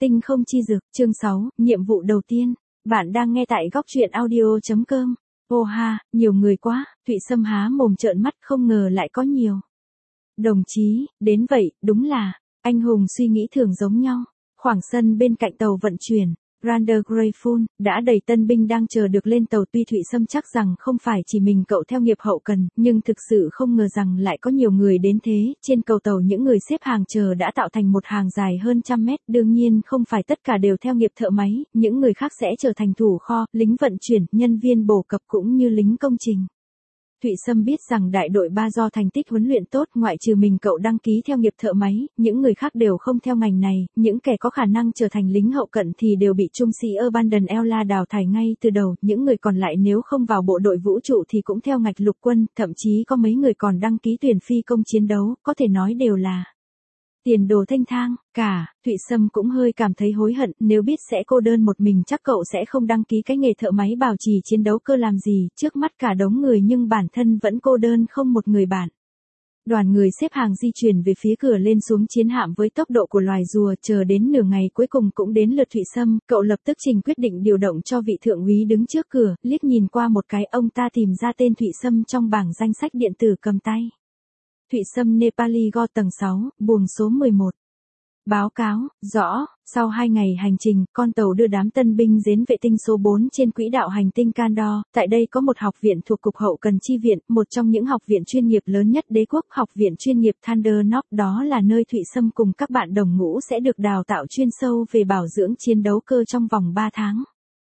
Tinh không chi dược, chương 6, nhiệm vụ đầu tiên. Bạn đang nghe tại góc truyện audio.com. Ô ha, nhiều người quá, Thụy Sâm há mồm trợn mắt không ngờ lại có nhiều. Đồng chí, đến vậy, đúng là, anh hùng suy nghĩ thường giống nhau. Khoảng sân bên cạnh tàu vận chuyển, Rander Greyfall, đã đầy tân binh đang chờ được lên tàu. Tuy Thụy Sâm chắc rằng không phải chỉ mình cậu theo nghiệp hậu cần, nhưng thực sự không ngờ rằng lại có nhiều người đến thế. Trên cầu tàu những người xếp hàng chờ đã tạo thành một hàng dài hơn trăm mét. Đương nhiên không phải tất cả đều theo nghiệp thợ máy, những người khác sẽ trở thành thủ kho, lính vận chuyển, nhân viên bổ cập cũng như lính công trình. Thụy Sâm biết rằng đại đội 3 do thành tích huấn luyện tốt, ngoại trừ mình cậu đăng ký theo nghiệp thợ máy, những người khác đều không theo ngành này, những kẻ có khả năng trở thành lính hậu cận thì đều bị trung sĩ Abandon Ella đào thải ngay từ đầu, những người còn lại nếu không vào bộ đội vũ trụ thì cũng theo ngạch lục quân, thậm chí có mấy người còn đăng ký tuyển phi công chiến đấu, có thể nói đều là tiền đồ thênh thang. Thụy Sâm cũng hơi cảm thấy hối hận, nếu biết sẽ cô đơn một mình chắc cậu sẽ không đăng ký cái nghề thợ máy bảo trì chiến đấu cơ làm gì, trước mắt cả đống người nhưng bản thân vẫn cô đơn không một người bạn. Đoàn người xếp hàng di chuyển về phía cửa lên xuống chiến hạm với tốc độ của loài rùa, chờ đến nửa ngày cuối cùng cũng đến lượt Thụy Sâm, cậu lập tức trình quyết định điều động cho vị thượng úy đứng trước cửa, liếc nhìn qua một cái ông ta tìm ra tên Thụy Sâm trong bảng danh sách điện tử cầm tay. Thụy Sâm Nepali Go tầng 6, buồng số 11. Báo cáo, rõ, sau 2 ngày hành trình, con tàu đưa đám tân binh đến vệ tinh số 4 trên quỹ đạo hành tinh Candor. Tại đây có một học viện thuộc Cục Hậu Cần Chi viện, một trong những học viện chuyên nghiệp lớn nhất đế quốc, học viện chuyên nghiệp Thunder Knock. Đó là nơi Thụy Sâm cùng các bạn đồng ngũ sẽ được đào tạo chuyên sâu về bảo dưỡng chiến đấu cơ trong vòng 3 tháng.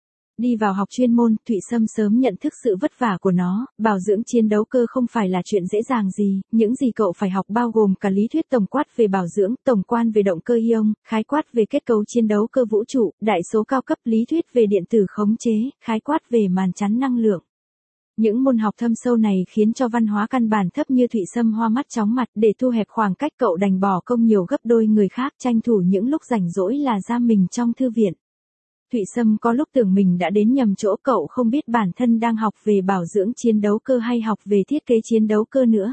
Đi vào học chuyên môn, Thụy Sâm sớm nhận thức sự vất vả của nó, bảo dưỡng chiến đấu cơ không phải là chuyện dễ dàng gì, những gì cậu phải học bao gồm cả lý thuyết tổng quát về bảo dưỡng, tổng quan về động cơ ion, khái quát về kết cấu chiến đấu cơ vũ trụ, đại số cao cấp, lý thuyết về điện tử khống chế, khái quát về màn chắn năng lượng. Những môn học thâm sâu này khiến cho văn hóa căn bản thấp như Thụy Sâm hoa mắt chóng mặt, để thu hẹp khoảng cách cậu đành bỏ công nhiều gấp đôi người khác, tranh thủ những lúc rảnh rỗi là giam mình trong thư viện. Thụy Sâm có lúc tưởng mình đã đến nhầm chỗ, cậu không biết bản thân đang học về bảo dưỡng chiến đấu cơ hay học về thiết kế chiến đấu cơ nữa.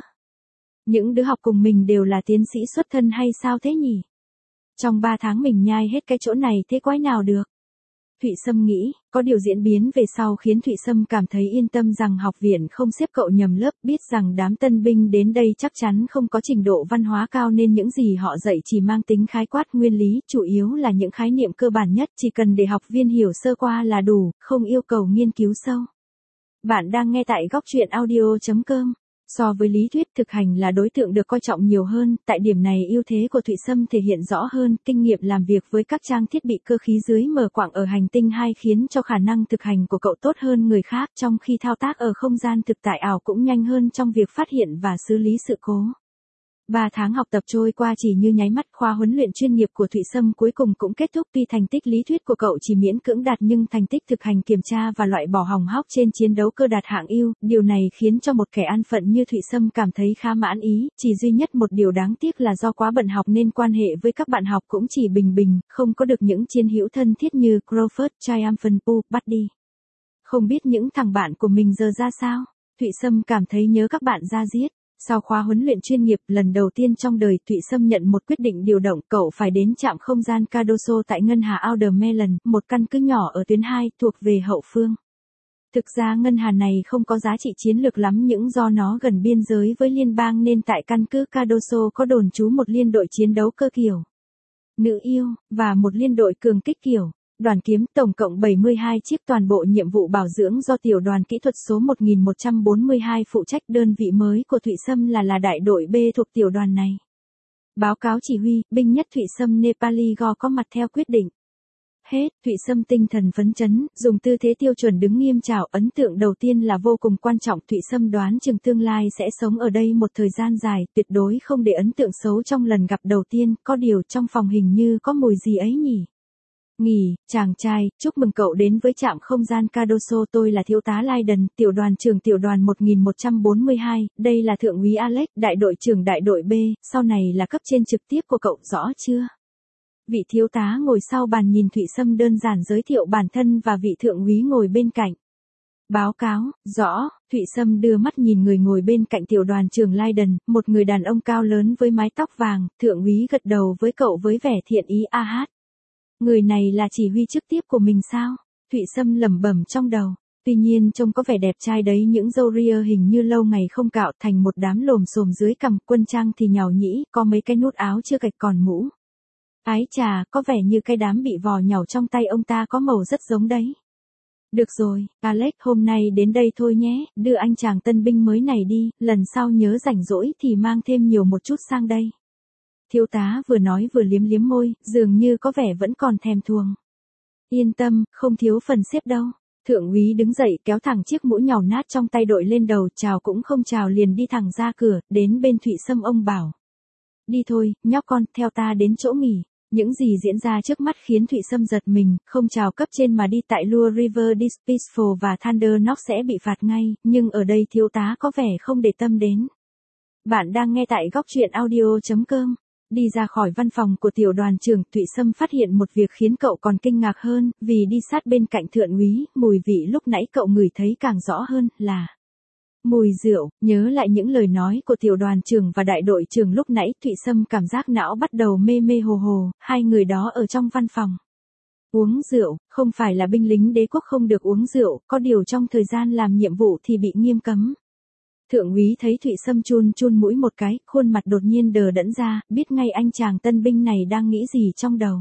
Những đứa học cùng mình đều là tiến sĩ xuất thân hay sao thế nhỉ? Trong 3 tháng mình nhai hết cái chỗ này thế quái nào được? Thụy Sâm nghĩ, có điều diễn biến về sau khiến Thụy Sâm cảm thấy yên tâm rằng học viện không xếp cậu nhầm lớp, biết rằng đám tân binh đến đây chắc chắn không có trình độ văn hóa cao nên những gì họ dạy chỉ mang tính khái quát nguyên lý, chủ yếu là những khái niệm cơ bản nhất, chỉ cần để học viên hiểu sơ qua là đủ, không yêu cầu nghiên cứu sâu. Bạn đang nghe tại góc truyện audio.com. So với lý thuyết, thực hành là đối tượng được coi trọng nhiều hơn, tại điểm này ưu thế của Thụy Sâm thể hiện rõ hơn, kinh nghiệm làm việc với các trang thiết bị cơ khí dưới mở quạng ở hành tinh 2 khiến cho khả năng thực hành của cậu tốt hơn người khác, trong khi thao tác ở không gian thực tại ảo cũng nhanh hơn trong việc phát hiện và xử lý sự cố. 3 tháng học tập trôi qua chỉ như nháy mắt, khóa huấn luyện chuyên nghiệp của Thụy Sâm cuối cùng cũng kết thúc. Tuy thành tích lý thuyết của cậu chỉ miễn cưỡng đạt nhưng thành tích thực hành kiểm tra và loại bỏ hỏng hóc trên chiến đấu cơ đạt hạng ưu, điều này khiến cho một kẻ an phận như Thụy Sâm cảm thấy khá mãn ý, chỉ duy nhất một điều đáng tiếc là do quá bận học nên quan hệ với các bạn học cũng chỉ bình bình, không có được những chiến hữu thân thiết như Crawford, Triumphant, Buddy. Không biết những thằng bạn của mình giờ ra sao? Thụy Sâm cảm thấy nhớ các bạn ra diết. Sau khóa huấn luyện chuyên nghiệp, lần đầu tiên trong đời Thụy Sâm nhận một quyết định điều động, cậu phải đến trạm không gian Cardoso tại ngân hà Outer Melon, một căn cứ nhỏ ở tuyến 2, thuộc về hậu phương. Thực ra ngân hà này không có giá trị chiến lược lắm, nhưng do nó gần biên giới với liên bang nên tại căn cứ Cardoso có đồn trú một liên đội chiến đấu cơ kiểu nữ yêu, và một liên đội cường kích kiểu đoàn kiếm, tổng cộng 72 chiếc. Toàn bộ nhiệm vụ bảo dưỡng do tiểu đoàn kỹ thuật số 1142 phụ trách. Đơn vị mới của Thụy Sâm là đại đội B thuộc tiểu đoàn này. Báo cáo chỉ huy, binh nhất Thụy Sâm Nepali Go có mặt theo quyết định. Hết, Thụy Sâm tinh thần phấn chấn, dùng tư thế tiêu chuẩn đứng nghiêm chào. Ấn tượng đầu tiên là vô cùng quan trọng. Thụy Sâm đoán chừng tương lai sẽ sống ở đây một thời gian dài, tuyệt đối không để ấn tượng xấu trong lần gặp đầu tiên. Có điều trong phòng hình như có mùi gì ấy nhỉ? Nghỉ, chàng trai, chúc mừng cậu đến với trạm không gian Cardoso. Tôi là thiếu tá Lydon, tiểu đoàn trưởng tiểu đoàn 1142, đây là thượng úy Alex, đại đội trưởng đại đội B, sau này là cấp trên trực tiếp của cậu, rõ chưa? Vị thiếu tá ngồi sau bàn nhìn Thụy Sâm đơn giản giới thiệu bản thân và vị thượng úy ngồi bên cạnh. Báo cáo, rõ, Thụy Sâm đưa mắt nhìn người ngồi bên cạnh tiểu đoàn trưởng Lydon, một người đàn ông cao lớn với mái tóc vàng. Thượng úy gật đầu với cậu với vẻ thiện ý. Người này là chỉ huy trực tiếp của mình sao? Thụy Sâm lẩm bẩm trong đầu. Tuy nhiên trông có vẻ đẹp trai đấy, những râu ria hình như lâu ngày không cạo thành một đám lồm xồm dưới cằm, quân trang thì nhàu nhĩ, có mấy cái nút áo chưa cạch còn mũ. Ái chà, có vẻ như cái đám bị vò nhàu trong tay ông ta có màu rất giống đấy. Được rồi, Alex, hôm nay đến đây thôi nhé, đưa anh chàng tân binh mới này đi, lần sau nhớ rảnh rỗi thì mang thêm nhiều một chút sang đây. Thiếu tá vừa nói vừa liếm liếm môi, dường như có vẻ vẫn còn thèm thuồng. Yên tâm, không thiếu phần xếp đâu. Thượng úy đứng dậy kéo thẳng chiếc mũ nhàu nát trong tay đội lên đầu, chào cũng không chào liền đi thẳng ra cửa, đến bên Thụy Sâm ông bảo. Đi thôi, nhóc con, theo ta đến chỗ nghỉ. Những gì diễn ra trước mắt khiến Thụy Sâm giật mình, không chào cấp trên mà đi tại Lua River Dispeaceful và Thunder Knock sẽ bị phạt ngay, nhưng ở đây thiếu tá có vẻ không để tâm đến. Bạn đang nghe tại góc truyện audio.com. Đi ra khỏi văn phòng của tiểu đoàn trưởng, Thụy Sâm phát hiện một việc khiến cậu còn kinh ngạc hơn, vì đi sát bên cạnh thượng úy, mùi vị lúc nãy cậu ngửi thấy càng rõ hơn là mùi rượu. Nhớ lại những lời nói của tiểu đoàn trưởng và đại đội trưởng lúc nãy, Thụy Sâm cảm giác não bắt đầu mê mê hồ hồ, hai người đó ở trong văn phòng. Uống rượu, không phải là binh lính đế quốc không được uống rượu, có điều trong thời gian làm nhiệm vụ thì bị nghiêm cấm. Thượng úy thấy Thụy Sâm chun chun mũi một cái, khuôn mặt đột nhiên đờ đẫn ra, biết ngay anh chàng tân binh này đang nghĩ gì trong đầu.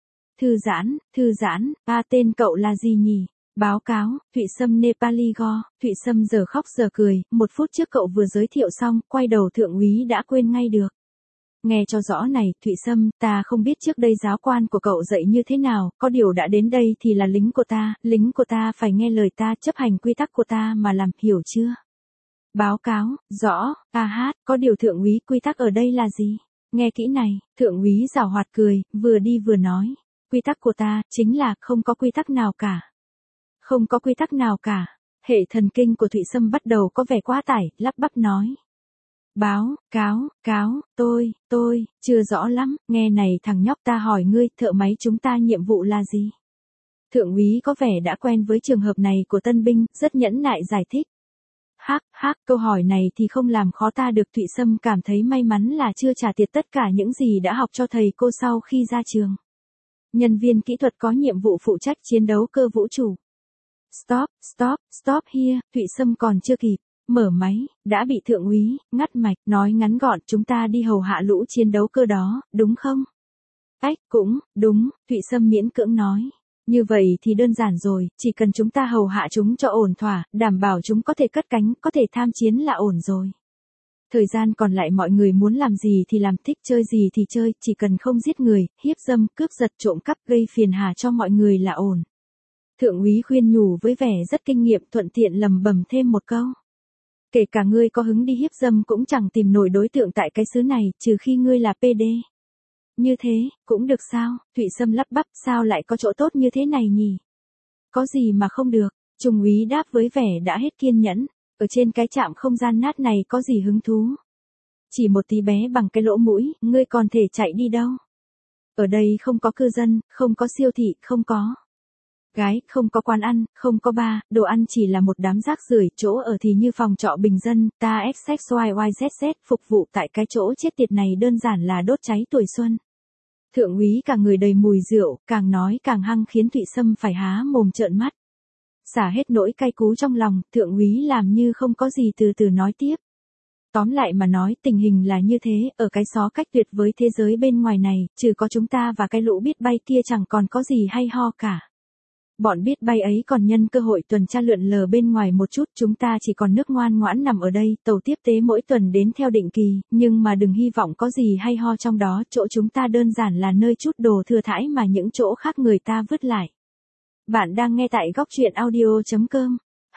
Thư giãn, tên cậu là gì nhỉ? Báo cáo, Thụy Sâm Nepali Go. Thụy Sâm giờ khóc giờ cười, 1 phút trước cậu vừa giới thiệu xong, quay đầu thượng úy đã quên ngay được. Nghe cho rõ này, Thụy Sâm, ta không biết trước đây giáo quan của cậu dạy như thế nào, có điều đã đến đây thì là lính của ta phải nghe lời ta, chấp hành quy tắc của ta mà làm, hiểu chưa? Báo cáo, rõ, có điều thượng úy, quy tắc ở đây là gì? Nghe kỹ này, thượng úy giảo hoạt cười, vừa đi vừa nói. Quy tắc của ta, chính là, không có quy tắc nào cả. Không có quy tắc nào cả. Hệ thần kinh của Thụy Sâm bắt đầu có vẻ quá tải, lắp bắp nói. Báo, cáo, tôi, chưa rõ lắm, nghe này thằng nhóc, ta hỏi ngươi, thợ máy chúng ta nhiệm vụ là gì? Thượng úy có vẻ đã quen với trường hợp này của tân binh, rất nhẫn nại giải thích. Câu hỏi này thì không làm khó ta được. Thụy Sâm cảm thấy may mắn là chưa trả tiệt tất cả những gì đã học cho thầy cô sau khi ra trường. Nhân viên kỹ thuật có nhiệm vụ phụ trách chiến đấu cơ vũ trụ. Stop here, Thụy Sâm còn chưa kịp mở máy, đã bị thượng úy ngắt mạch, nói ngắn gọn, chúng ta đi hầu hạ lũ chiến đấu cơ đó, đúng không? Cũng, đúng, Thụy Sâm miễn cưỡng nói. Như vậy thì đơn giản rồi, chỉ cần chúng ta hầu hạ chúng cho ổn thỏa, đảm bảo chúng có thể cất cánh, có thể tham chiến là ổn rồi. Thời gian còn lại mọi người muốn làm gì thì làm, thích chơi gì thì chơi, chỉ cần không giết người, hiếp dâm, cướp giật, trộm cắp, gây phiền hà cho mọi người là ổn. Thượng úy khuyên nhủ với vẻ rất kinh nghiệm, thuận tiện lầm bầm thêm một câu. Kể cả ngươi có hứng đi hiếp dâm cũng chẳng tìm nổi đối tượng tại cái xứ này, trừ khi ngươi là PD. Như thế, cũng được sao? Thụy Sâm lắp bắp, sao lại có chỗ tốt như thế này nhỉ? Có gì mà không được? Trung úy đáp với vẻ đã hết kiên nhẫn. Ở trên cái trạm không gian nát này có gì hứng thú? Chỉ một tí bé bằng cái lỗ mũi, ngươi còn thể chạy đi đâu? Ở đây không có cư dân, không có siêu thị, không có gái, không có quán ăn, không có bar, đồ ăn chỉ là một đám rác rưởi, chỗ ở thì như phòng trọ bình dân, ta XXYYZZ, phục vụ tại cái chỗ chết tiệt này đơn giản là đốt cháy tuổi xuân. Thượng úy cả người đầy mùi rượu, càng nói càng hăng khiến Thụy Sâm phải há mồm trợn mắt. Xả hết nỗi cay cú trong lòng, thượng úy làm như không có gì từ từ nói tiếp. Tóm lại mà nói, tình hình là như thế, ở cái xó cách tuyệt với thế giới bên ngoài này, trừ có chúng ta và cái lũ biết bay kia chẳng còn có gì hay ho cả. Bọn biết bay ấy còn nhân cơ hội tuần tra lượn lờ bên ngoài một chút, chúng ta chỉ còn nước ngoan ngoãn nằm ở đây, tàu tiếp tế mỗi tuần đến theo định kỳ, nhưng mà đừng hy vọng có gì hay ho trong đó, chỗ chúng ta đơn giản là nơi chút đồ thừa thãi mà những chỗ khác người ta vứt lại. Bạn đang nghe tại góc truyện audio.com.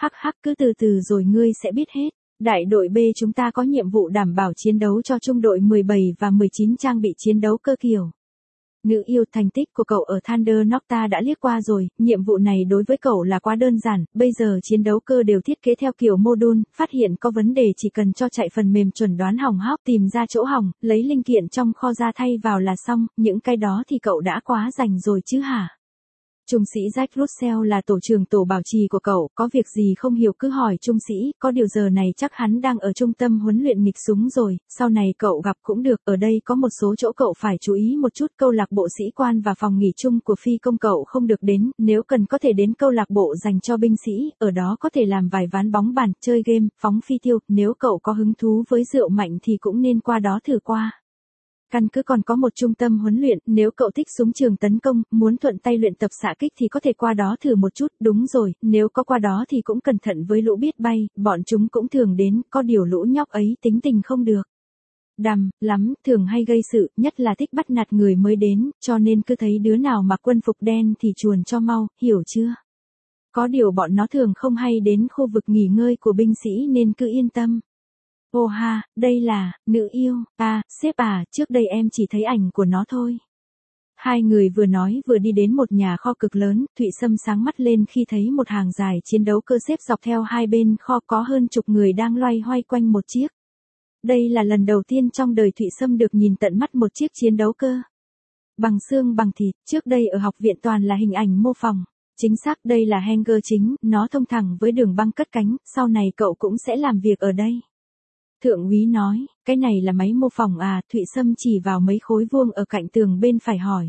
Cứ từ từ rồi ngươi sẽ biết hết. Đại đội B chúng ta có nhiệm vụ đảm bảo chiến đấu cho trung đội 17 và 19 trang bị chiến đấu cơ kiểu. Nữ yêu, thành tích của cậu ở Thunder Knock ta đã liếc qua rồi, nhiệm vụ này đối với cậu là quá đơn giản, bây giờ chiến đấu cơ đều thiết kế theo kiểu module, phát hiện có vấn đề chỉ cần cho chạy phần mềm chuẩn đoán hỏng hóc, tìm ra chỗ hỏng, lấy linh kiện trong kho ra thay vào là xong, những cái đó thì cậu đã quá rành rồi chứ hả? Trung sĩ Jack Russell là tổ trưởng tổ bảo trì của cậu, có việc gì không hiểu cứ hỏi trung sĩ, có điều giờ này chắc hắn đang ở trung tâm huấn luyện nghịch súng rồi, sau này cậu gặp cũng được, ở đây có một số chỗ cậu phải chú ý một chút, câu lạc bộ sĩ quan và phòng nghỉ chung của phi công cậu không được đến, nếu cần có thể đến câu lạc bộ dành cho binh sĩ, ở đó có thể làm vài ván bóng bàn, chơi game, phóng phi tiêu, nếu cậu có hứng thú với rượu mạnh thì cũng nên qua đó thử qua. Căn cứ còn có một trung tâm huấn luyện, nếu cậu thích súng trường tấn công, muốn thuận tay luyện tập xạ kích thì có thể qua đó thử một chút, đúng rồi, nếu có qua đó thì cũng cẩn thận với lũ biết bay, bọn chúng cũng thường đến, có điều lũ nhóc ấy tính tình không được. Đằm, lắm, thường hay gây sự, nhất là thích bắt nạt người mới đến, cho nên cứ thấy đứa nào mặc quân phục đen thì chuồn cho mau, hiểu chưa? Có điều bọn nó thường không hay đến khu vực nghỉ ngơi của binh sĩ nên cứ yên tâm. Ô ha, đây là, nữ yêu, sếp trước đây em chỉ thấy ảnh của nó thôi. Hai người vừa nói vừa đi đến một nhà kho cực lớn, Thụy Sâm sáng mắt lên khi thấy một hàng dài chiến đấu cơ xếp dọc theo hai bên kho có hơn chục người đang loay hoay quanh một chiếc. Đây là lần đầu tiên trong đời Thụy Sâm được nhìn tận mắt một chiếc chiến đấu cơ. Bằng xương bằng thịt, trước đây ở học viện toàn là hình ảnh mô phỏng. Chính xác đây là hangar chính, nó thông thẳng với đường băng cất cánh, sau này cậu cũng sẽ làm việc ở đây. Thượng úy nói, cái này là máy mô phỏng Thụy Sâm chỉ vào mấy khối vuông ở cạnh tường bên phải hỏi.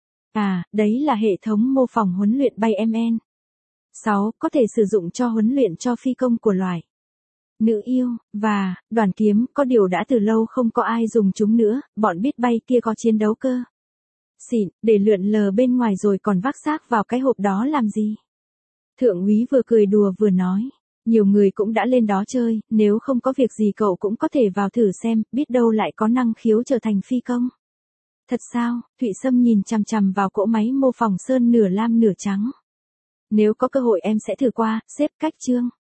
Đấy là hệ thống mô phỏng huấn luyện bay MN. 6. Có thể sử dụng cho huấn luyện cho phi công của loài. Nữ yêu, và, đoàn kiếm, có điều đã từ lâu không có ai dùng chúng nữa, bọn biết bay kia có chiến đấu cơ. Xịn, để lượn lờ bên ngoài rồi còn vác xác vào cái hộp đó làm gì? Thượng úy vừa cười đùa vừa nói. Nhiều người cũng đã lên đó chơi, nếu không có việc gì cậu cũng có thể vào thử xem, biết đâu lại có năng khiếu trở thành phi công. Thật sao? Thụy Sâm nhìn chằm chằm vào cỗ máy mô phỏng sơn nửa lam nửa trắng. Nếu có cơ hội em sẽ thử qua, sếp cách chương.